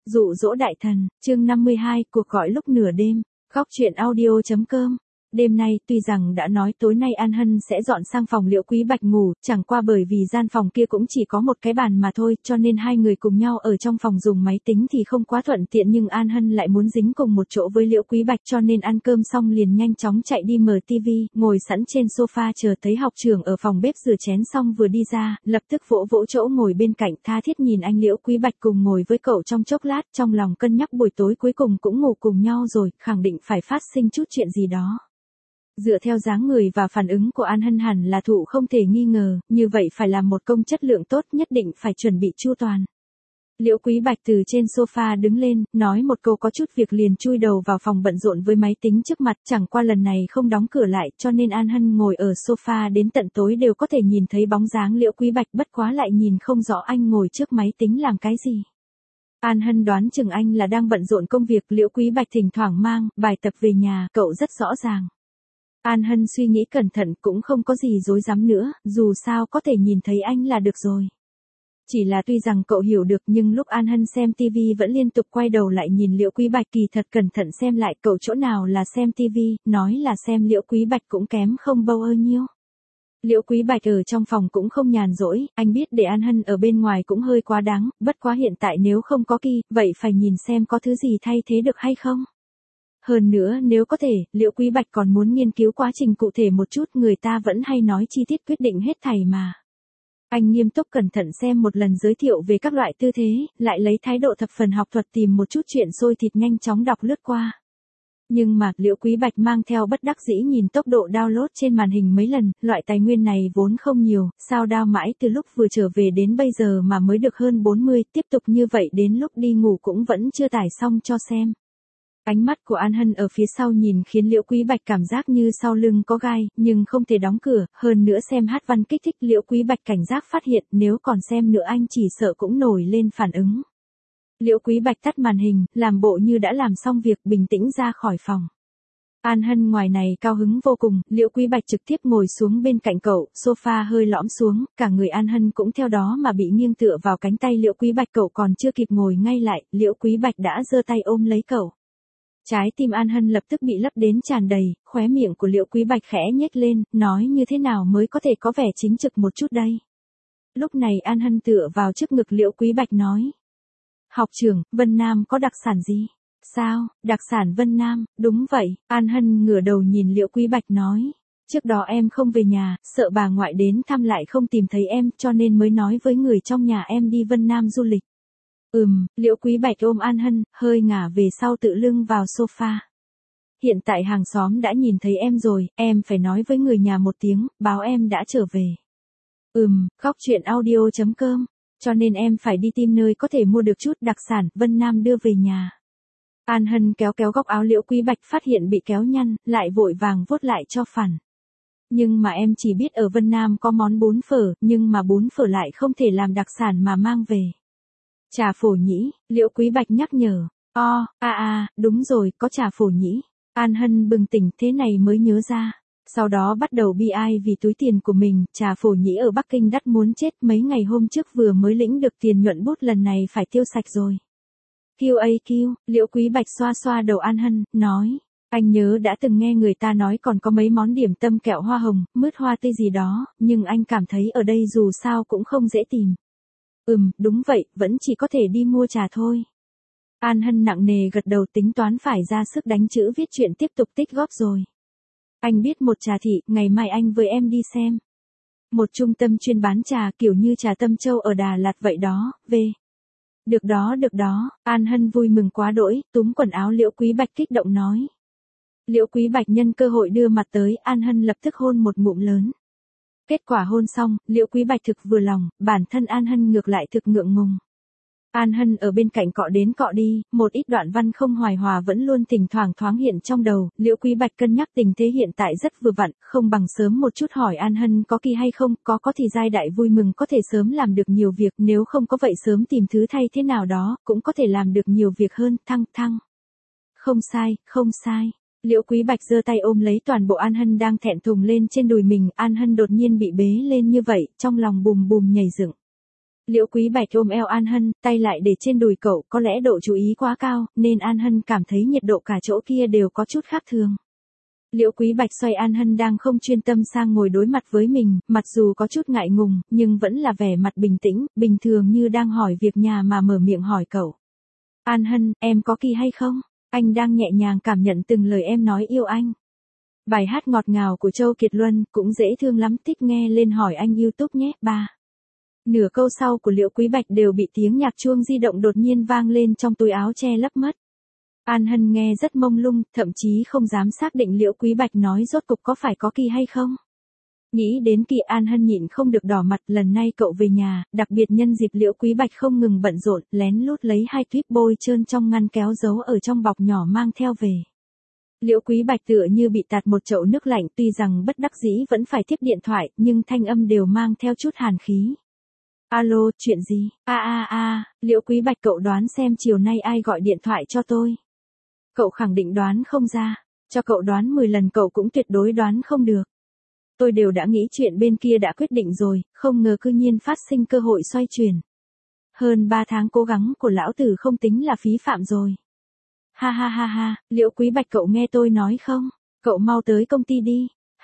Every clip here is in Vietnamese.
Dụ dỗ đại thần, chương 52, cuộc gọi lúc nửa đêm, góc truyện audio.com. Đêm nay, tuy rằng đã nói tối nay An Hân sẽ dọn sang phòng Liễu Quý Bạch ngủ, chẳng qua bởi vì gian phòng kia cũng chỉ có một cái bàn mà thôi, cho nên hai người cùng nhau ở trong phòng dùng máy tính thì không quá thuận tiện, nhưng An Hân lại muốn dính cùng một chỗ với Liễu Quý Bạch, cho nên ăn cơm xong liền nhanh chóng chạy đi mở tivi, ngồi sẵn trên sofa chờ thấy học trưởng ở phòng bếp rửa chén xong vừa đi ra, lập tức vỗ vỗ chỗ ngồi bên cạnh, tha thiết nhìn anh Liễu Quý Bạch cùng ngồi với cậu trong chốc lát, trong lòng cân nhắc buổi tối cuối cùng cũng ngủ cùng nhau rồi, khẳng định phải phát sinh chút chuyện gì đó. Dựa theo dáng người và phản ứng của An Hân hẳn là thụ không thể nghi ngờ, như vậy phải làm một công chất lượng tốt, nhất định phải chuẩn bị chu toàn. Liễu Quý Bạch từ trên sofa đứng lên, nói một câu có chút việc liền chui đầu vào phòng bận rộn với máy tính trước mặt, chẳng qua lần này không đóng cửa lại, cho nên An Hân ngồi ở sofa đến tận tối đều có thể nhìn thấy bóng dáng Liễu Quý Bạch, bất quá lại nhìn không rõ anh ngồi trước máy tính làm cái gì. An Hân đoán chừng anh là đang bận rộn công việc, Liễu Quý Bạch thỉnh thoảng mang bài tập về nhà, cậu rất rõ ràng. An Hân suy nghĩ cẩn thận, cũng không có gì dối dám nữa, dù sao có thể nhìn thấy anh là được rồi. Chỉ là tuy rằng cậu hiểu được, nhưng lúc An Hân xem TV vẫn liên tục quay đầu lại nhìn Liễu Quý Bạch, kỳ thật cẩn thận xem lại, cậu chỗ nào là xem TV, nói là xem Liễu Quý Bạch cũng kém không bao nhiêu. Liễu Quý Bạch ở trong phòng cũng không nhàn rỗi, anh biết để An Hân ở bên ngoài cũng hơi quá đáng, bất quá hiện tại nếu không có kỳ, vậy phải nhìn xem có thứ gì thay thế được hay không. Hơn nữa nếu có thể, Liễu Quý Bạch còn muốn nghiên cứu quá trình cụ thể một chút, người ta vẫn hay nói chi tiết quyết định hết thảy mà. Anh nghiêm túc cẩn thận xem một lần giới thiệu về các loại tư thế, lại lấy thái độ thập phần học thuật tìm một chút chuyện sôi thịt nhanh chóng đọc lướt qua. Nhưng mà, Liễu Quý Bạch mang theo bất đắc dĩ nhìn tốc độ download trên màn hình mấy lần, loại tài nguyên này vốn không nhiều, sao down mãi từ lúc vừa trở về đến bây giờ mà mới được hơn 40, tiếp tục như vậy đến lúc đi ngủ cũng vẫn chưa tải xong cho xem. Ánh mắt của An Hân ở phía sau nhìn khiến Liễu Quý Bạch cảm giác như sau lưng có gai, nhưng không thể đóng cửa, hơn nữa xem hát văn kích thích Liễu Quý Bạch cảnh giác phát hiện, nếu còn xem nữa anh chỉ sợ cũng nổi lên phản ứng. Liễu Quý Bạch tắt màn hình, làm bộ như đã làm xong việc, bình tĩnh ra khỏi phòng. An Hân ngoài này cao hứng vô cùng, Liễu Quý Bạch trực tiếp ngồi xuống bên cạnh cậu, sofa hơi lõm xuống, cả người An Hân cũng theo đó mà bị nghiêng tựa vào cánh tay Liễu Quý Bạch, cậu còn chưa kịp ngồi ngay lại, Liễu Quý Bạch đã giơ tay ôm lấy cậu. Trái tim An Hân lập tức bị lấp đến tràn đầy, khóe miệng của Liễu Quý Bạch khẽ nhếch lên, nói như thế nào mới có thể có vẻ chính trực một chút đây. Lúc này An Hân tựa vào trước ngực Liễu Quý Bạch nói. Học trưởng, Vân Nam có đặc sản gì? Sao, đặc sản Vân Nam, đúng vậy, An Hân ngửa đầu nhìn Liễu Quý Bạch nói. Trước đó em không về nhà, sợ bà ngoại đến thăm lại không tìm thấy em, cho nên mới nói với người trong nhà em đi Vân Nam du lịch. Liễu Quý Bạch ôm An Hân, hơi ngả về sau tựa lưng vào sofa. Hiện tại hàng xóm đã nhìn thấy em rồi, em phải nói với người nhà một tiếng, báo em đã trở về. Góc truyện audio.com, cho nên em phải đi tìm nơi có thể mua được chút đặc sản, Vân Nam đưa về nhà. An Hân kéo kéo góc áo Liễu Quý Bạch, phát hiện bị kéo nhăn, lại vội vàng vuốt lại cho phẳng. Nhưng mà em chỉ biết ở Vân Nam có món bún phở, nhưng mà bún phở lại không thể làm đặc sản mà mang về. Trà phổ nhĩ, Liễu Quý Bạch nhắc nhở. Đúng rồi, có trà phổ nhĩ. An Hân bừng tỉnh, thế này mới nhớ ra. Sau đó bắt đầu bi ai vì túi tiền của mình, trà phổ nhĩ ở Bắc Kinh đắt muốn chết, mấy ngày hôm trước vừa mới lĩnh được tiền nhuận bút, lần này phải tiêu sạch rồi. QAQ, Liễu Quý Bạch xoa xoa đầu An Hân, nói. Anh nhớ đã từng nghe người ta nói còn có mấy món điểm tâm kẹo hoa hồng, mứt hoa tươi gì đó, nhưng anh cảm thấy ở đây dù sao cũng không dễ tìm. Đúng vậy, vẫn chỉ có thể đi mua trà thôi. An Hân nặng nề gật đầu, tính toán phải ra sức đánh chữ viết chuyện tiếp tục tích góp rồi. Anh biết một trà thị, ngày mai anh với em đi xem. Một trung tâm chuyên bán trà kiểu như trà Tâm Châu ở Đà Lạt vậy đó, Được đó, An Hân vui mừng quá đỗi, túm quần áo Liễu Quý Bạch kích động nói. Liễu Quý Bạch nhân cơ hội đưa mặt tới, An Hân lập tức hôn một ngụm lớn. Kết quả hôn xong, Liễu Quý Bạch thực vừa lòng, bản thân An Hân ngược lại thực ngượng ngùng. An Hân ở bên cạnh cọ đến cọ đi, một ít đoạn văn không hài hòa vẫn luôn thỉnh thoảng thoáng hiện trong đầu, Liễu Quý Bạch cân nhắc tình thế hiện tại rất vừa vặn, không bằng sớm một chút hỏi An Hân có kỳ hay không, có thì giai đại vui mừng có thể sớm làm được nhiều việc, nếu không có vậy sớm tìm thứ thay thế nào đó, cũng có thể làm được nhiều việc hơn, thăng. Không sai. Liễu Quý Bạch giơ tay ôm lấy toàn bộ An Hân đang thẹn thùng lên trên đùi mình, An Hân đột nhiên bị bế lên như vậy, trong lòng bùm bùm nhảy dựng. Liễu Quý Bạch ôm eo An Hân, tay lại để trên đùi cậu, có lẽ độ chú ý quá cao, nên An Hân cảm thấy nhiệt độ cả chỗ kia đều có chút khác thường. Liễu Quý Bạch xoay An Hân đang không chuyên tâm sang ngồi đối mặt với mình, mặc dù có chút ngại ngùng, nhưng vẫn là vẻ mặt bình tĩnh, bình thường như đang hỏi việc nhà mà mở miệng hỏi cậu. An Hân, em có kỳ hay không? Anh đang nhẹ nhàng cảm nhận từng lời em nói yêu anh. Bài hát ngọt ngào của Châu Kiệt Luân cũng dễ thương lắm, thích nghe lên hỏi anh YouTube nhé, ba. Nửa câu sau của Liễu Quý Bạch đều bị tiếng nhạc chuông di động đột nhiên vang lên trong túi áo che lấp mất. An Hân nghe rất mông lung, thậm chí không dám xác định Liễu Quý Bạch nói rốt cục có phải có kỳ hay không. Nghĩ đến kỳ An Hân nhịn không được đỏ mặt, lần này cậu về nhà, đặc biệt nhân dịp Liễu Quý Bạch không ngừng bận rộn, lén lút lấy 2 tuyếp bôi trơn trong ngăn kéo giấu ở trong bọc nhỏ mang theo về. Liễu Quý Bạch tựa như bị tạt một chậu nước lạnh, tuy rằng bất đắc dĩ vẫn phải tiếp điện thoại, nhưng thanh âm đều mang theo chút hàn khí. Alo, chuyện gì? Liễu Quý Bạch, cậu đoán xem chiều nay ai gọi điện thoại cho tôi? Cậu khẳng định đoán không ra, cho cậu đoán 10 lần cậu cũng tuyệt đối đoán không được. Tôi đều đã nghĩ chuyện bên kia đã quyết định rồi, không ngờ cư nhiên phát sinh cơ hội xoay chuyển. Hơn 3 tháng cố gắng của lão tử không tính là phí phạm rồi. Ha, Liễu Quý Bạch, cậu nghe tôi nói không? Cậu mau tới công ty đi.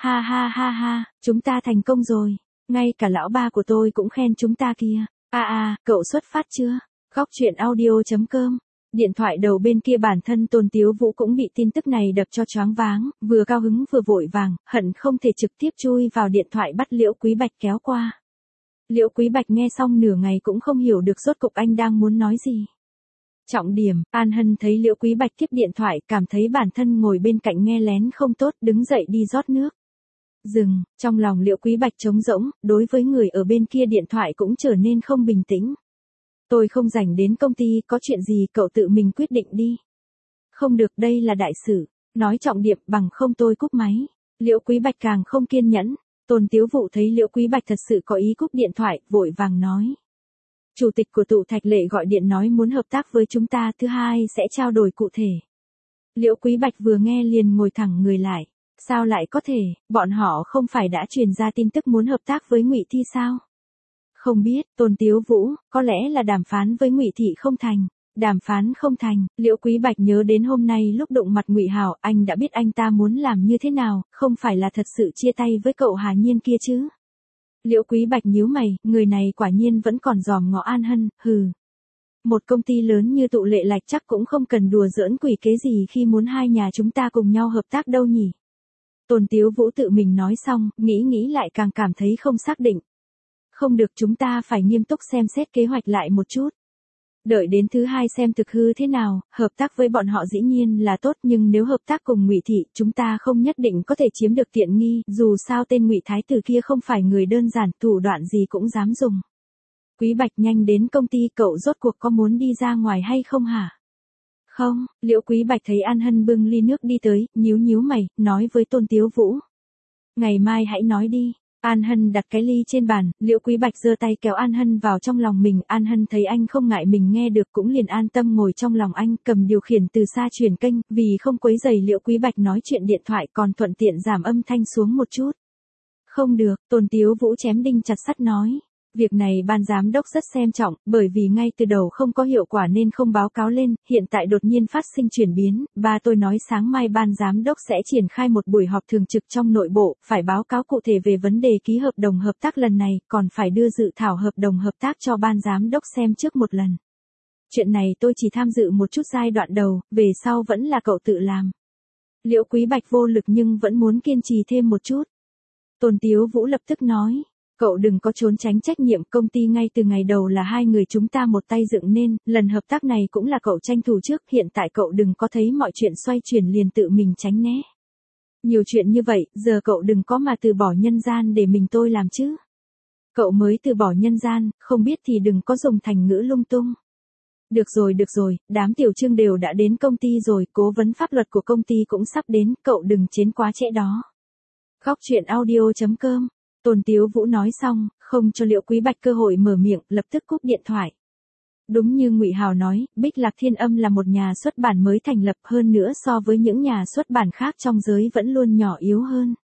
Ha, chúng ta thành công rồi. Ngay cả lão ba của tôi cũng khen chúng ta kia. Cậu xuất phát chưa? Góc chuyện audio.com. Điện thoại đầu bên kia bản thân Tôn Tiếu Vũ cũng bị tin tức này đập cho choáng váng, vừa cao hứng vừa vội vàng, hận không thể trực tiếp chui vào điện thoại bắt Liễu Quý Bạch kéo qua. Liễu Quý Bạch nghe xong nửa ngày cũng không hiểu được rốt cục anh đang muốn nói gì. Trọng điểm, An Hân thấy Liễu Quý Bạch tiếp điện thoại, cảm thấy bản thân ngồi bên cạnh nghe lén không tốt, đứng dậy đi rót nước. Dừng, trong lòng Liễu Quý Bạch trống rỗng, đối với người ở bên kia điện thoại cũng trở nên không bình tĩnh. Tôi không rảnh đến công ty, có chuyện gì cậu tự mình quyết định đi. Không được, đây là đại sự, nói trọng điểm, bằng không tôi cúp máy. Liễu Quý Bạch càng không kiên nhẫn. Tôn Tiếu Vũ thấy Liễu Quý Bạch thật sự có ý cúp điện thoại, vội vàng nói. Chủ tịch của Tụ Thạch Lệ gọi điện nói muốn hợp tác với chúng ta, thứ hai sẽ trao đổi cụ thể. Liễu Quý Bạch vừa nghe liền ngồi thẳng người lại. Sao lại có thể, bọn họ không phải đã truyền ra tin tức muốn hợp tác với Ngụy Thi sao? Không biết, Tôn Tiếu Vũ, có lẽ là đàm phán với Ngụy Thị không thành. Đàm phán không thành, Liễu Quý Bạch nhớ đến hôm nay lúc đụng mặt Ngụy Hào, anh đã biết anh ta muốn làm như thế nào, không phải là thật sự chia tay với cậu Hà Nhiên kia chứ. Liễu Quý Bạch nhíu mày, người này quả nhiên vẫn còn dòm ngó An Hân, hừ. Một công ty lớn như Tụ Lệ Lạch chắc cũng không cần đùa giỡn quỷ kế gì khi muốn hai nhà chúng ta cùng nhau hợp tác đâu nhỉ. Tôn Tiếu Vũ tự mình nói xong, nghĩ lại càng cảm thấy không xác định. Không được, chúng ta phải nghiêm túc xem xét kế hoạch lại một chút. Đợi đến thứ hai xem thực hư thế nào, hợp tác với bọn họ dĩ nhiên là tốt, nhưng nếu hợp tác cùng Ngụy Thị, chúng ta không nhất định có thể chiếm được tiện nghi, dù sao tên Ngụy Thái tử kia không phải người đơn giản, thủ đoạn gì cũng dám dùng. Quý Bạch, nhanh đến công ty, cậu rốt cuộc có muốn đi ra ngoài hay không hả? Không, Liễu Quý Bạch thấy An Hân bưng ly nước đi tới, nhíu mày, nói với Tôn Tiếu Vũ. Ngày mai hãy nói đi. An Hân đặt cái ly trên bàn, Liễu Quý Bạch giơ tay kéo An Hân vào trong lòng mình, An Hân thấy anh không ngại mình nghe được cũng liền an tâm ngồi trong lòng anh, cầm điều khiển từ xa chuyển kênh, vì không quấy rầy Liễu Quý Bạch nói chuyện điện thoại còn thuận tiện giảm âm thanh xuống một chút. Không được, Tôn Tiếu Vũ chém đinh chặt sắt nói. Việc này ban giám đốc rất xem trọng, bởi vì ngay từ đầu không có hiệu quả nên không báo cáo lên, hiện tại đột nhiên phát sinh chuyển biến, ba tôi nói sáng mai ban giám đốc sẽ triển khai một buổi họp thường trực trong nội bộ, phải báo cáo cụ thể về vấn đề ký hợp đồng hợp tác lần này, còn phải đưa dự thảo hợp đồng hợp tác cho ban giám đốc xem trước một lần. Chuyện này tôi chỉ tham dự một chút giai đoạn đầu, về sau vẫn là cậu tự làm. Liễu Quý Bạch vô lực nhưng vẫn muốn kiên trì thêm một chút. Tôn Tiếu Vũ lập tức nói. Cậu đừng có trốn tránh trách nhiệm, công ty ngay từ ngày đầu là hai người chúng ta một tay dựng nên, lần hợp tác này cũng là cậu tranh thủ trước, hiện tại cậu đừng có thấy mọi chuyện xoay chuyển liền tự mình tránh né. Nhiều chuyện như vậy, giờ cậu đừng có mà từ bỏ nhân gian để mình tôi làm chứ. Cậu mới từ bỏ nhân gian, không biết thì đừng có dùng thành ngữ lung tung. Được rồi, đám tiểu Trương đều đã đến công ty rồi, cố vấn pháp luật của công ty cũng sắp đến, cậu đừng chến quá trễ đó. Góc chuyện audio.com. Tôn Tiếu Vũ nói xong, không cho Liễu Quý Bạch cơ hội mở miệng, lập tức cúp điện thoại. Đúng như Ngụy Hào nói, Bích Lạc Thiên Âm là một nhà xuất bản mới thành lập, hơn nữa so với những nhà xuất bản khác trong giới vẫn luôn nhỏ yếu hơn.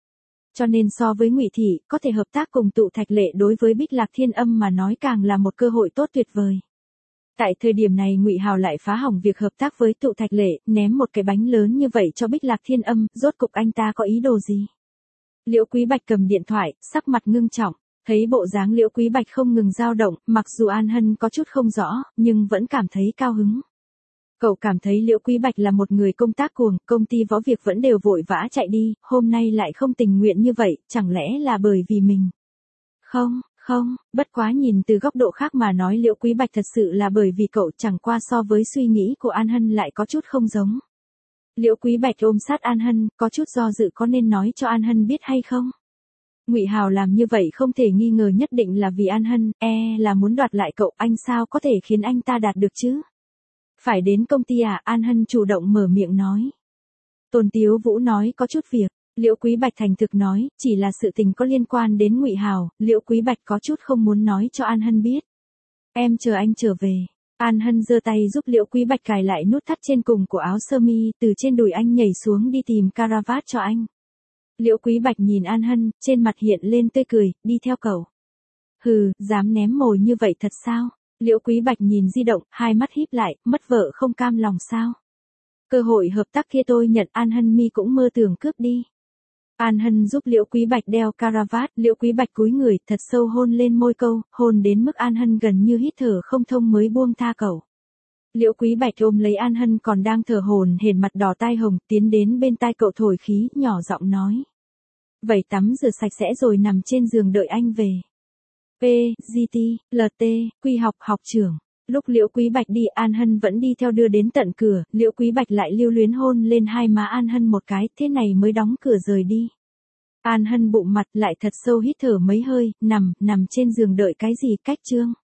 Cho nên so với Ngụy Thị, có thể hợp tác cùng Tụ Thạch Lệ đối với Bích Lạc Thiên Âm mà nói càng là một cơ hội tốt tuyệt vời. Tại thời điểm này Ngụy Hào lại phá hỏng việc hợp tác với Tụ Thạch Lệ, ném một cái bánh lớn như vậy cho Bích Lạc Thiên Âm, rốt cục anh ta có ý đồ gì? Liễu Quý Bạch cầm điện thoại, sắc mặt ngưng trọng, thấy bộ dáng Liễu Quý Bạch không ngừng dao động, mặc dù An Hân có chút không rõ, nhưng vẫn cảm thấy cao hứng. Cậu cảm thấy Liễu Quý Bạch là một người công tác cuồng, công ty võ việc vẫn đều vội vã chạy đi, hôm nay lại không tình nguyện như vậy, chẳng lẽ là bởi vì mình? Không, bất quá nhìn từ góc độ khác mà nói Liễu Quý Bạch thật sự là bởi vì cậu chẳng qua so với suy nghĩ của An Hân lại có chút không giống. Liễu Quý Bạch ôm sát An Hân, có chút do dự có nên nói cho An Hân biết hay không? Ngụy Hào làm như vậy không thể nghi ngờ nhất định là vì An Hân, là muốn đoạt lại cậu, anh sao có thể khiến anh ta đạt được chứ? Phải đến công ty à? An Hân chủ động mở miệng nói. Tôn Tiếu Vũ nói có chút việc. Liễu Quý Bạch thành thực nói, chỉ là sự tình có liên quan đến Ngụy Hào, Liễu Quý Bạch có chút không muốn nói cho An Hân biết. Em chờ anh trở về. An Hân giơ tay giúp Liễu Quý Bạch cài lại nút thắt trên cùng của áo sơ mi, từ trên đùi anh nhảy xuống đi tìm caravat cho anh. Liễu Quý Bạch nhìn An Hân, trên mặt hiện lên tươi cười, đi theo cậu. Hừ, dám ném mồi như vậy thật sao? Liễu Quý Bạch nhìn di động, hai mắt híp lại, mất vợ không cam lòng sao? Cơ hội hợp tác kia tôi nhận, An Hân mi cũng mơ tưởng cướp đi. An Hân giúp Liễu Quý Bạch đeo caravat, Liễu Quý Bạch cúi người, thật sâu hôn lên môi câu, hôn đến mức An Hân gần như hít thở không thông mới buông tha cậu. Liễu Quý Bạch ôm lấy An Hân còn đang thở hổn hển mặt đỏ tai hồng, tiến đến bên tai cậu thổi khí, nhỏ giọng nói. Vẩy tắm rửa sạch sẽ rồi nằm trên giường đợi anh về. P.G.T. L.T. Quy học học trưởng. Lúc Liễu Quý Bạch đi An Hân vẫn đi theo đưa đến tận cửa, Liễu Quý Bạch lại lưu luyến hôn lên hai má An Hân một cái, thế này mới đóng cửa rời đi. An Hân bụng mặt lại thật sâu hít thở mấy hơi, nằm trên giường đợi cái gì, cách chương.